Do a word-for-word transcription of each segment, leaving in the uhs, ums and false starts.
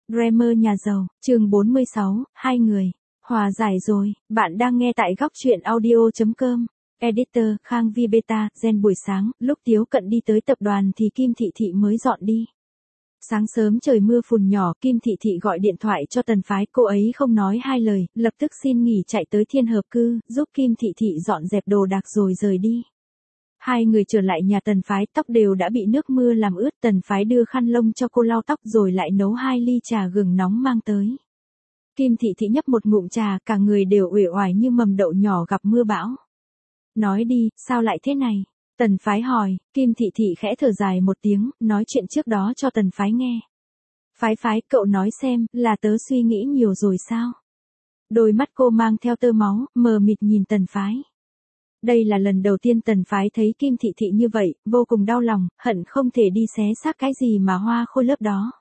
Dreamer nhà giàu, chương bốn mươi sáu, hai người. Hòa giải rồi, bạn đang nghe tại góc truyện audio chấm com. Editor, Khang Vi Beta, Gen buổi sáng, lúc Tiếu Cận đi tới tập đoàn thì Kim Thị Thị mới dọn đi. Sáng sớm trời mưa phùn nhỏ, Kim Thị Thị gọi điện thoại cho Tần Phái, cô ấy không nói hai lời, lập tức xin nghỉ chạy tới Thiên Hợp Cư, giúp Kim Thị Thị dọn dẹp đồ đạc rồi rời đi. Hai người trở lại nhà Tần Phái, tóc đều đã bị nước mưa làm ướt, Tần Phái đưa khăn lông cho cô lau tóc rồi lại nấu hai ly trà gừng nóng mang tới. Kim Thị Thị nhấp một ngụm trà, cả người đều uể oải như mầm đậu nhỏ gặp mưa bão. Nói đi, sao lại thế này? Tần Phái hỏi, Kim Thị Thị khẽ thở dài một tiếng, nói chuyện trước đó cho Tần Phái nghe. Phái Phái, cậu nói xem, là tớ suy nghĩ nhiều rồi sao? Đôi mắt cô mang theo tơ máu, mờ mịt nhìn Tần Phái. Đây là lần đầu tiên Tần Phái thấy Kim Thị Thị như vậy, vô cùng đau lòng, hận không thể đi xé xác cái gì mà hoa khôi lớp đó.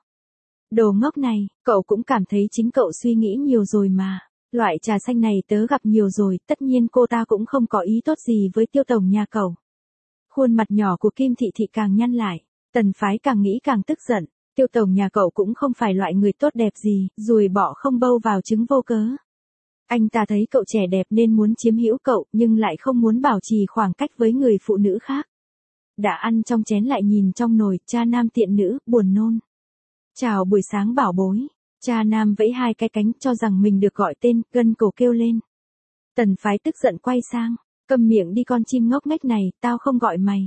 Đồ ngốc này, cậu cũng cảm thấy chính cậu suy nghĩ nhiều rồi mà. Loại trà xanh này tớ gặp nhiều rồi, tất nhiên cô ta cũng không có ý tốt gì với Tiêu tổng nhà cậu. Khuôn mặt nhỏ của Kim Thị Thị càng nhăn lại, Tần Phái càng nghĩ càng tức giận. Tiêu tổng nhà cậu cũng không phải loại người tốt đẹp gì, ruồi bọ không bâu vào trứng vô cớ. Anh ta thấy cậu trẻ đẹp nên muốn chiếm hữu cậu, nhưng lại không muốn bảo trì khoảng cách với người phụ nữ khác. Đã ăn trong chén lại nhìn trong nồi, cha nam tiện nữ, buồn nôn. Chào buổi sáng bảo bối. Cha nam vẫy hai cái cánh cho rằng mình được gọi tên, gân cổ kêu lên. Tần Phái tức giận quay sang, câm miệng đi con chim ngốc nghếch này, tao không gọi mày.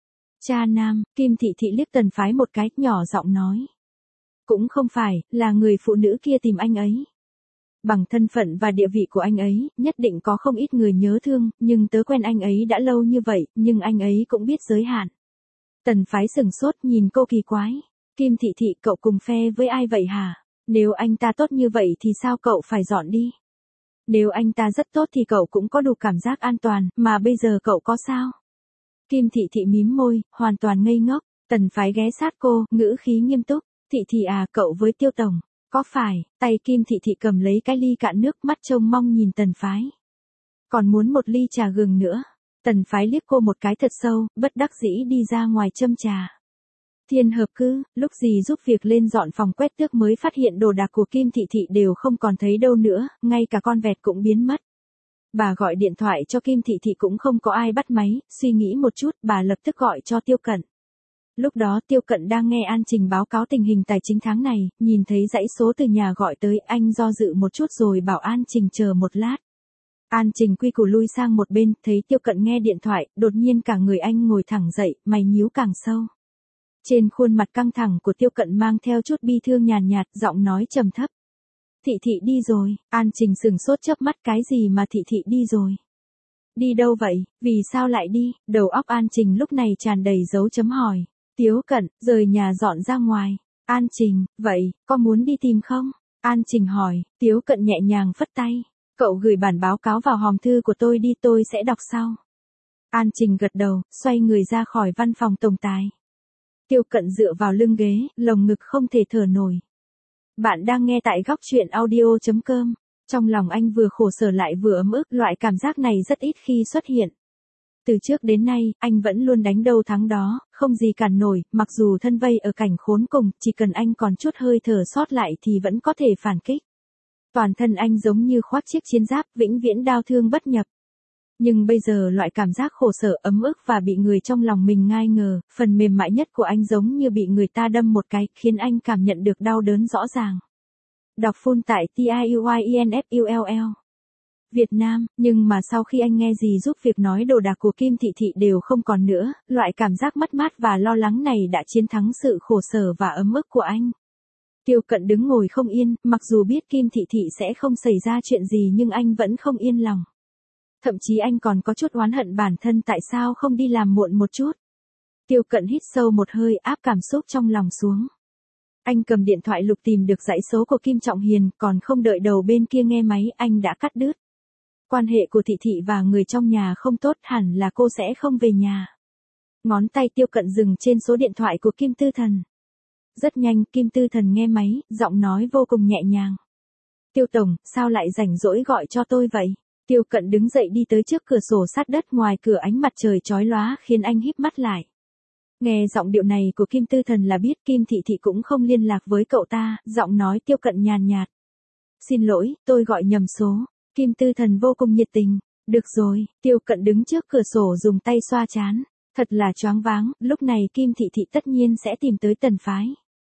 Cha nam, Kim Thị Thị liếc Tần Phái một cái, nhỏ giọng nói. Cũng không phải, là người phụ nữ kia tìm anh ấy. Bằng thân phận và địa vị của anh ấy, nhất định có không ít người nhớ thương, nhưng tớ quen anh ấy đã lâu như vậy, nhưng anh ấy cũng biết giới hạn. Tần Phái sừng sốt nhìn cô kỳ quái. Kim Thị Thị, cậu cùng phe với ai vậy hả? Nếu anh ta tốt như vậy thì sao cậu phải dọn đi? Nếu anh ta rất tốt thì cậu cũng có đủ cảm giác an toàn, mà bây giờ cậu có sao? Kim Thị Thị mím môi, hoàn toàn ngây ngốc. Tần Phái ghé sát cô, ngữ khí nghiêm túc. Thị Thị à, cậu với Tiêu tổng. Có phải, tay Kim Thị Thị cầm lấy cái ly cạn nước, mắt trông mong nhìn Tần Phái. Còn muốn một ly trà gừng nữa. Tần Phái liếc cô một cái thật sâu, bất đắc dĩ đi ra ngoài châm trà. Thiên Hợp Cư, lúc gì giúp việc lên dọn phòng quét tước mới phát hiện đồ đạc của Kim Thị Thị đều không còn thấy đâu nữa, ngay cả con vẹt cũng biến mất. Bà gọi điện thoại cho Kim Thị Thị cũng không có ai bắt máy, suy nghĩ một chút, bà lập tức gọi cho Tiêu Cận. Lúc đó Tiêu Cận đang nghe An Trình báo cáo tình hình tài chính tháng này, nhìn thấy dãy số từ nhà gọi tới, anh do dự một chút rồi bảo An Trình chờ một lát. An Trình quy củ lui sang một bên, thấy Tiêu Cận nghe điện thoại, đột nhiên cả người anh ngồi thẳng dậy, mày nhíu càng sâu. Trên khuôn mặt căng thẳng của Tiêu Cận mang theo chút bi thương nhàn nhạt, giọng nói trầm thấp. Thị Thị đi rồi, An Trình sừng sốt chớp mắt, cái gì mà Thị Thị đi rồi? Đi đâu vậy, vì sao lại đi? Đầu óc An Trình lúc này tràn đầy dấu chấm hỏi. Tiếu Cận, rời nhà dọn ra ngoài. An Trình, vậy, có muốn đi tìm không? An Trình hỏi, Tiếu Cận nhẹ nhàng phất tay. Cậu gửi bản báo cáo vào hòm thư của tôi đi, tôi sẽ đọc sau. An Trình gật đầu, xoay người ra khỏi văn phòng tổng tài. Tiêu Cận dựa vào lưng ghế, lồng ngực không thể thở nổi. Bạn đang nghe tại góc truyện audio chấm com. Trong lòng anh vừa khổ sở lại vừa ấm ức, loại cảm giác này rất ít khi xuất hiện. Từ trước đến nay, anh vẫn luôn đánh đâu thắng đó, không gì cản nổi, mặc dù thân vây ở cảnh khốn cùng, chỉ cần anh còn chút hơi thở sót lại thì vẫn có thể phản kích. Toàn thân anh giống như khoác chiếc chiến giáp, vĩnh viễn đao thương bất nhập. Nhưng bây giờ loại cảm giác khổ sở, ấm ức và bị người trong lòng mình ngai ngờ, phần mềm mại nhất của anh giống như bị người ta đâm một cái, khiến anh cảm nhận được đau đớn rõ ràng. Đọc full tại tiuyinfull. Việt Nam, nhưng mà sau khi anh nghe gì giúp việc nói đồ đạc của Kim Thị Thị đều không còn nữa, loại cảm giác mất mát và lo lắng này đã chiến thắng sự khổ sở và ấm ức của anh. Tiêu Cận đứng ngồi không yên, mặc dù biết Kim Thị Thị sẽ không xảy ra chuyện gì nhưng anh vẫn không yên lòng. Thậm chí anh còn có chút oán hận bản thân tại sao không đi làm muộn một chút. Tiêu Cận hít sâu một hơi, áp cảm xúc trong lòng xuống. Anh cầm điện thoại lục tìm được dãy số của Kim Trọng Hiền, còn không đợi đầu bên kia nghe máy, anh đã cắt đứt. Quan hệ của Thị Thị và người trong nhà không tốt, hẳn là cô sẽ không về nhà. Ngón tay Tiêu Cận dừng trên số điện thoại của Kim Tư Thần. Rất nhanh, Kim Tư Thần nghe máy, giọng nói vô cùng nhẹ nhàng. Tiêu tổng, sao lại rảnh rỗi gọi cho tôi vậy? Tiêu Cận đứng dậy đi tới trước cửa sổ sát đất, ngoài cửa ánh mặt trời chói lóa khiến anh híp mắt lại. Nghe giọng điệu này của Kim Tư Thần là biết Kim Thị Thị cũng không liên lạc với cậu ta, giọng nói Tiêu Cận nhàn nhạt. Xin lỗi, tôi gọi nhầm số. Kim Tư Thần vô cùng nhiệt tình. Được rồi, Tiêu Cận đứng trước cửa sổ dùng tay xoa trán. Thật là choáng váng, lúc này Kim Thị Thị tất nhiên sẽ tìm tới Tần phái.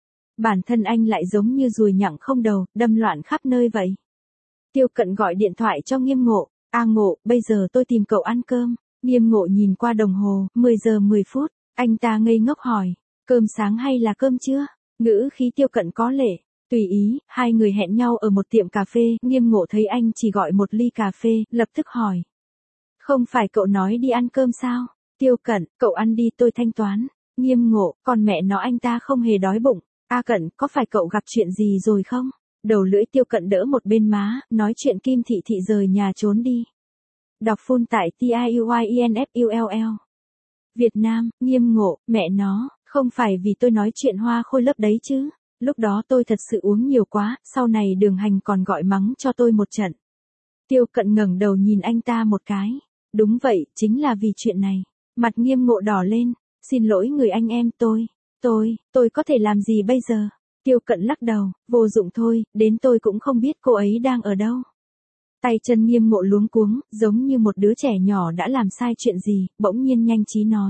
Bản thân anh lại giống như ruồi nhặng không đầu, đâm loạn khắp nơi vậy. Tiêu Cận gọi điện thoại cho Nghiêm Ngộ. A Ngộ, bây giờ tôi tìm cậu ăn cơm. Nghiêm Ngộ nhìn qua đồng hồ, mười giờ mười phút. Anh ta ngây ngốc hỏi, cơm sáng hay là cơm trưa? Ngữ khí Tiêu Cận có lệ. Tùy ý, hai người hẹn nhau ở một tiệm cà phê, Nghiêm Ngộ thấy anh chỉ gọi một ly cà phê, lập tức hỏi. Không phải cậu nói đi ăn cơm sao? Tiêu Cận, cậu ăn đi tôi thanh toán. Nghiêm Ngộ, còn mẹ nó anh ta không hề đói bụng. A Cận, có phải cậu gặp chuyện gì rồi không? Đầu lưỡi Tiêu Cận đỡ một bên má, nói chuyện Kim Thị Thị rời nhà trốn đi. Đọc full tại T I U Y E N F U L L. Việt Nam, Nghiêm Ngộ, mẹ nó, không phải vì tôi nói chuyện hoa khôi lớp đấy chứ. Lúc đó tôi thật sự uống nhiều quá, sau này Đường Hành còn gọi mắng cho tôi một trận. Tiêu Cận ngẩng đầu nhìn anh ta một cái. Đúng vậy, chính là vì chuyện này. Mặt Nghiêm Ngộ đỏ lên. Xin lỗi người anh em tôi. Tôi, tôi có thể làm gì bây giờ? Tiêu Cận lắc đầu, vô dụng thôi, đến tôi cũng không biết cô ấy đang ở đâu. Tay chân Nghiêm Ngộ luống cuống, giống như một đứa trẻ nhỏ đã làm sai chuyện gì, bỗng nhiên nhanh trí nói.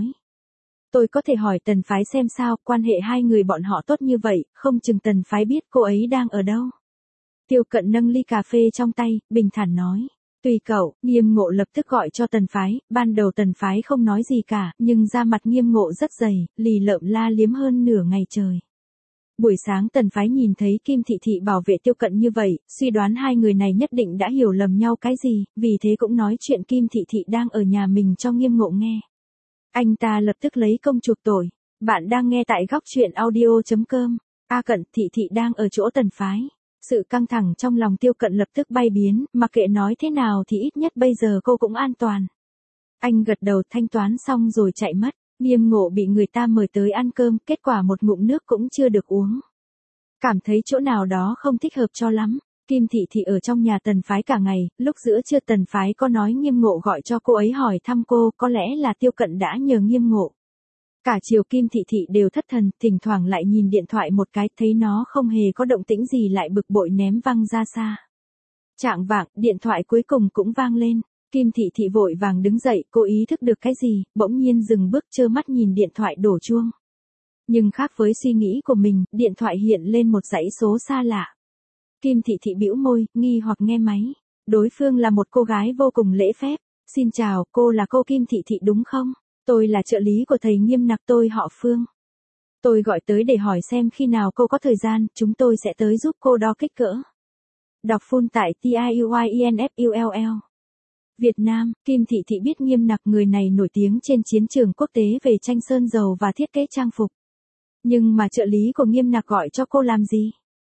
Tôi có thể hỏi Tần phái xem sao, quan hệ hai người bọn họ tốt như vậy, không chừng Tần phái biết cô ấy đang ở đâu. Tiêu Cận nâng ly cà phê trong tay, bình thản nói. Tùy cậu, Nghiêm Ngộ lập tức gọi cho Tần phái, ban đầu Tần phái không nói gì cả, nhưng da mặt Nghiêm Ngộ rất dày, lì lợm la liếm hơn nửa ngày trời. Buổi sáng Tần phái nhìn thấy Kim Thị Thị bảo vệ Tiêu Cận như vậy, suy đoán hai người này nhất định đã hiểu lầm nhau cái gì, vì thế cũng nói chuyện Kim Thị Thị đang ở nhà mình cho Nghiêm Ngộ nghe. Anh ta lập tức lấy công chuộc tội. Bạn đang nghe tại góc truyện audio chấm com. A Cận, Thị Thị đang ở chỗ Tần phái. Sự căng thẳng trong lòng Tiêu Cận lập tức bay biến, mặc kệ nói thế nào thì ít nhất bây giờ cô cũng an toàn. Anh gật đầu thanh toán xong rồi chạy mất. Nghiêm Ngộ bị người ta mời tới ăn cơm, kết quả một ngụm nước cũng chưa được uống. Cảm thấy chỗ nào đó không thích hợp cho lắm. Kim Thị Thị ở trong nhà Tần phái cả ngày, lúc giữa trưa Tần phái có nói Nghiêm Ngộ gọi cho cô ấy hỏi thăm cô, có lẽ là Tiêu Cận đã nhờ Nghiêm Ngộ. Cả chiều Kim Thị Thị đều thất thần, thỉnh thoảng lại nhìn điện thoại một cái, thấy nó không hề có động tĩnh gì lại bực bội ném văng ra xa. Chạng vạng, điện thoại cuối cùng cũng vang lên. Kim Thị Thị vội vàng đứng dậy, cô ý thức được cái gì, bỗng nhiên dừng bước trơ mắt nhìn điện thoại đổ chuông. Nhưng khác với suy nghĩ của mình, điện thoại hiện lên một dãy số xa lạ. Kim Thị Thị bĩu môi, nghi hoặc nghe máy. Đối phương là một cô gái vô cùng lễ phép. Xin chào, cô là cô Kim Thị Thị đúng không? Tôi là trợ lý của thầy Nghiêm Nặc, tôi họ Phương. Tôi gọi tới để hỏi xem khi nào cô có thời gian, chúng tôi sẽ tới giúp cô đo kích cỡ. Đọc full tại T I U Y E N F U L L. Việt Nam, Kim Thị Thị biết Nghiêm Nặc, người này nổi tiếng trên chiến trường quốc tế về tranh sơn dầu và thiết kế trang phục. Nhưng mà trợ lý của Nghiêm Nặc gọi cho cô làm gì?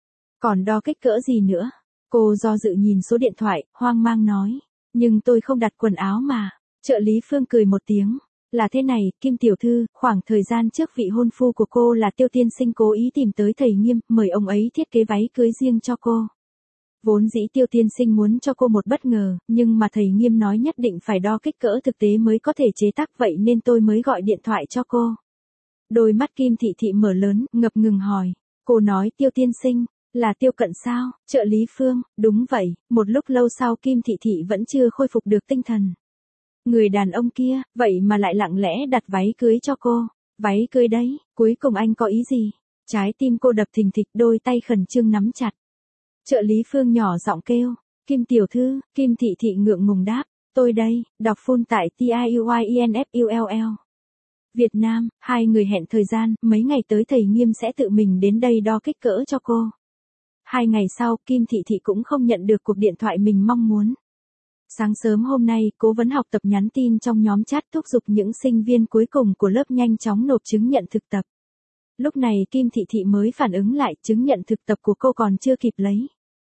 Còn đo kích cỡ gì nữa? Cô do dự nhìn số điện thoại, hoang mang nói. Nhưng tôi không đặt quần áo mà. Trợ lý Phương cười một tiếng. Là thế này, Kim tiểu thư, khoảng thời gian trước vị hôn phu của cô là Tiêu tiên sinh cố ý tìm tới thầy Nghiêm, mời ông ấy thiết kế váy cưới riêng cho cô. Vốn dĩ Tiêu tiên sinh muốn cho cô một bất ngờ, nhưng mà thầy Nghiêm nói nhất định phải đo kích cỡ thực tế mới có thể chế tác, vậy nên tôi mới gọi điện thoại cho cô. Đôi mắt Kim Thị Thị mở lớn, ngập ngừng hỏi. Cô nói Tiêu tiên sinh, là Tiêu Cận sao? Trợ lý Phương, đúng vậy. Một lúc lâu sau Kim Thị Thị vẫn chưa khôi phục được tinh thần. Người đàn ông kia, vậy mà lại lặng lẽ đặt váy cưới cho cô. Váy cưới đấy, cuối cùng anh có ý gì? Trái tim cô đập thình thịch, đôi tay khẩn trương nắm chặt. Trợ lý Phương nhỏ giọng kêu. Kim tiểu thư, Kim Thị Thị ngượng ngùng đáp. Tôi đây, đọc full tại T I U Y E N F U L L. Việt Nam, hai người hẹn thời gian, mấy ngày tới thầy Nghiêm sẽ tự mình đến đây đo kích cỡ cho cô. Hai ngày sau, Kim Thị Thị cũng không nhận được cuộc điện thoại mình mong muốn. Sáng sớm hôm nay, cố vấn học tập nhắn tin trong nhóm chat thúc giục những sinh viên cuối cùng của lớp nhanh chóng nộp chứng nhận thực tập. Lúc này Kim Thị Thị mới phản ứng lại, chứng nhận thực tập của cô còn chưa kịp lấy.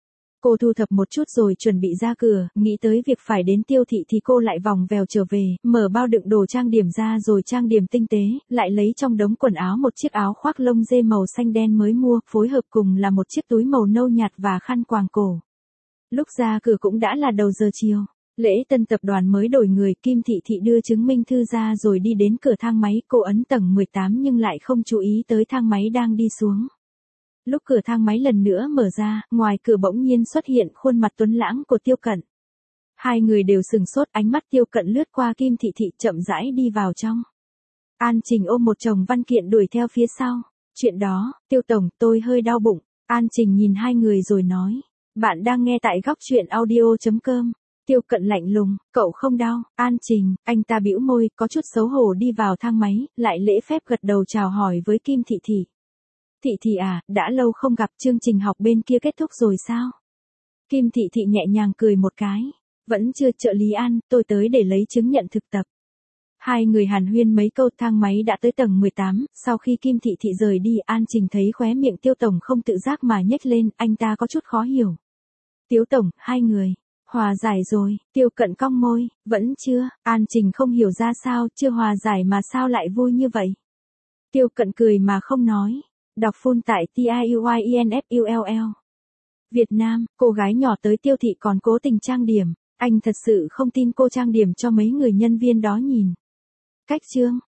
Cô thu thập một chút rồi chuẩn bị ra cửa, nghĩ tới việc phải đến Tiêu Thị thì cô lại vòng vèo trở về, mở bao đựng đồ trang điểm ra rồi trang điểm tinh tế, lại lấy trong đống quần áo một chiếc áo khoác lông dê màu xanh đen mới mua, phối hợp cùng là một chiếc túi màu nâu nhạt và khăn quàng cổ. Lúc ra cửa cũng đã là đầu giờ chiều. Lễ tân tập đoàn mới đổi người, Kim Thị Thị đưa chứng minh thư ra rồi đi đến cửa thang máy, cô ấn tầng mười tám nhưng lại không chú ý tới thang máy đang đi xuống. Lúc cửa thang máy lần nữa mở ra, ngoài cửa bỗng nhiên xuất hiện khuôn mặt tuấn lãng của Tiêu Cận. Hai người đều sừng sốt, ánh mắt Tiêu Cận lướt qua Kim Thị Thị chậm rãi đi vào trong. An Trình ôm một chồng văn kiện đuổi theo phía sau. Chuyện đó, Tiêu Tổng, tôi hơi đau bụng. An Trình nhìn hai người rồi nói. Bạn đang nghe tại góc chuyện audio chấm com. Tiêu Cận lạnh lùng, cậu không đau. An Trình, anh ta bĩu môi, có chút xấu hổ đi vào thang máy, lại lễ phép gật đầu chào hỏi với Kim Thị Thị. Thị Thị à, đã lâu không gặp, chương trình học bên kia kết thúc rồi sao? Kim Thị Thị nhẹ nhàng cười một cái. Vẫn chưa, trợ lý An, tôi tới để lấy chứng nhận thực tập. Hai người hàn huyên mấy câu, thang máy đã tới tầng mười tám, sau khi Kim Thị Thị rời đi, An Trình thấy khóe miệng Tiêu Tổng không tự giác mà nhếch lên, anh ta có chút khó hiểu. Tiêu Tổng, hai người, hòa giải rồi, Tiêu Cận cong môi, vẫn chưa, An Trình không hiểu ra sao, chưa hòa giải mà sao lại vui như vậy. Tiêu Cận cười mà không nói, đọc full tại T I U I E N F U L L. Việt Nam, cô gái nhỏ tới Tiêu Thị còn cố tình trang điểm, anh thật sự không tin cô trang điểm cho mấy người nhân viên đó nhìn. Cách chương